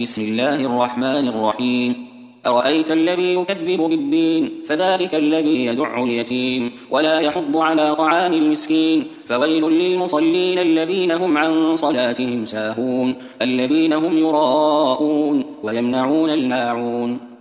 بسم الله الرحمن الرحيم. أرأيت الذي يكذب بالدين فذلك الذي يدع اليتيم ولا يحض على طعام المسكين فويل للمصلين الذين هم عن صلاتهم ساهون الذين هم يراءون ويمنعون الماعون.